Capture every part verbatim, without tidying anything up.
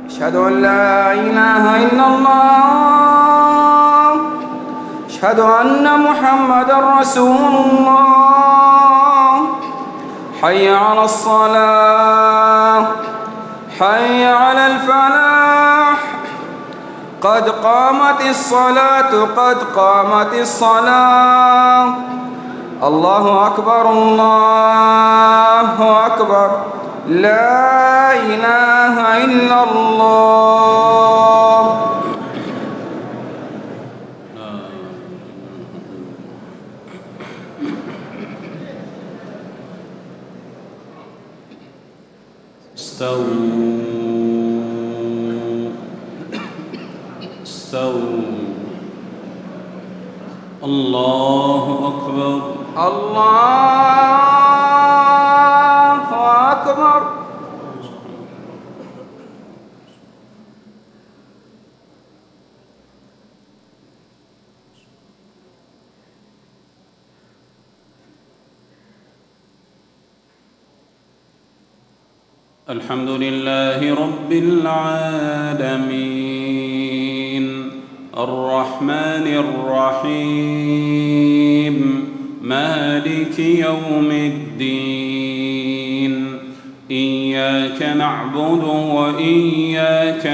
أشهد أن لا إله إلا الله. أشهد أن محمدًا رسول الله. حي على الصلاة، حي على الفلاح، قد قامت الصلاة، قد قامت الصلاة. الله أكبر، الله أكبر، لا إله إلا الله. استووا استووا. الله أكبر، الله أكبر. الحمد لله رب العالمين، الرحمن الرحيم، مالك يوم الدين. إياك نعبد وإياك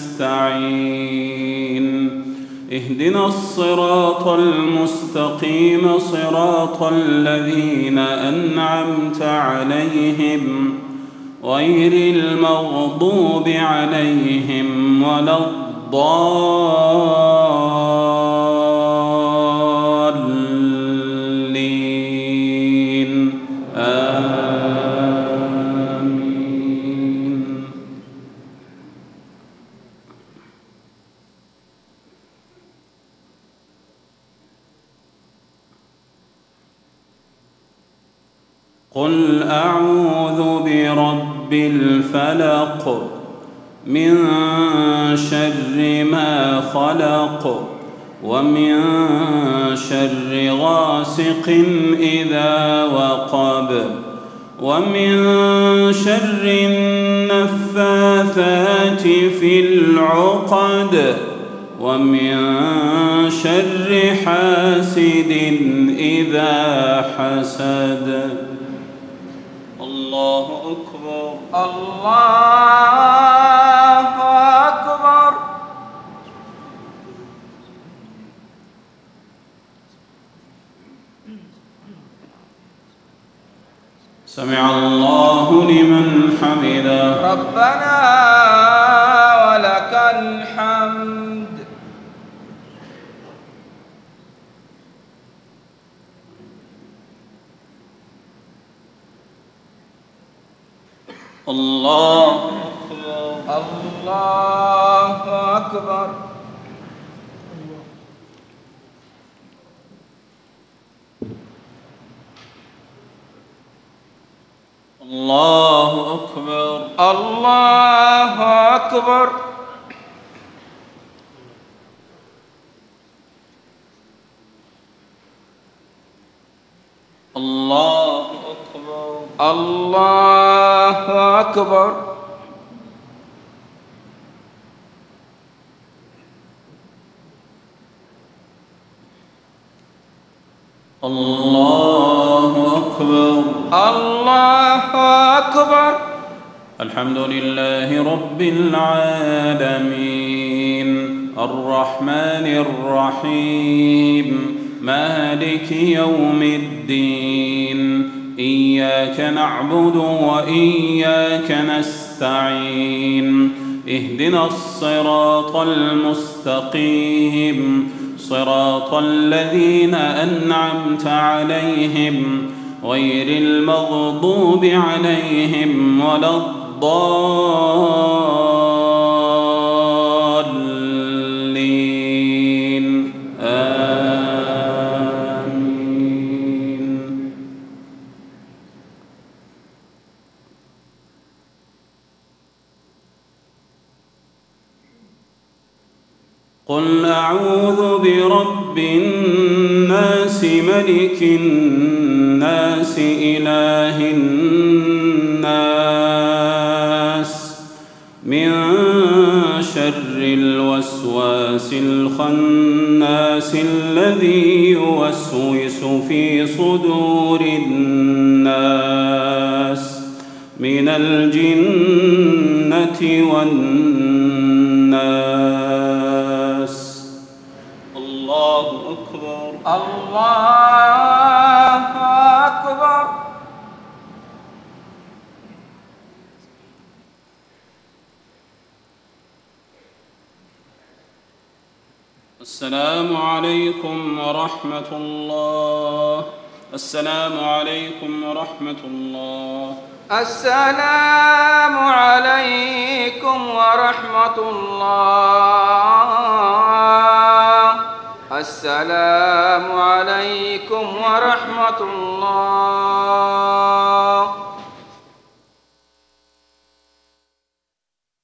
نستعين. اهدنا الصراط المستقيم، صراط الذين أنعمت عليهم غير المغضوب عليهم ولا الضالين. آمين. قل أعوذ برب الفلق، من شر ما خلق، ومن شر غاسق إذا وقب، ومن شر النفاثات في العقد، ومن شر حاسد إذا حسد. الله أكبر، الله أكبر. سمع الله لمن حمده. ربنا ولك الحمد. الله أكبر، الله أكبر. الله أكبر، الله أكبر. الله أكبر، الله أكبر. الله أكبر، الله أكبر. الحمد لله رب العالمين، الرحمن الرحيم، مالك يوم الدين. إياك نعبد وإياك نستعين. اهدنا الصراط المستقيم، صراط الذين أنعمت عليهم غير المغضوب عليهم ولا الضالين. آمين. قل أعوذ برب الناس، ملك الناس، إله الناس، من شر الوسواس الخناس الذي يوسوس في صدور الناس من الجنة والناس. الله أكبر. الله أكبر. السلام عليكم ورحمة الله. السلام عليكم ورحمة الله. السلام عليكم ورحمة الله. السلام عليكم ورحمة الله.